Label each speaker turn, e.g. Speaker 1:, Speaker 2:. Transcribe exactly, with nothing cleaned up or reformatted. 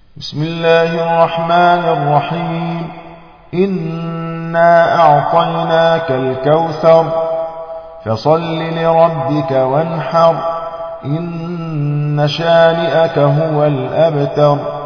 Speaker 1: بسم الله الرحمن الرحيم إنا أعطيناك الكوثر فصل لربك وانحر إن شانئك هو الأبتر.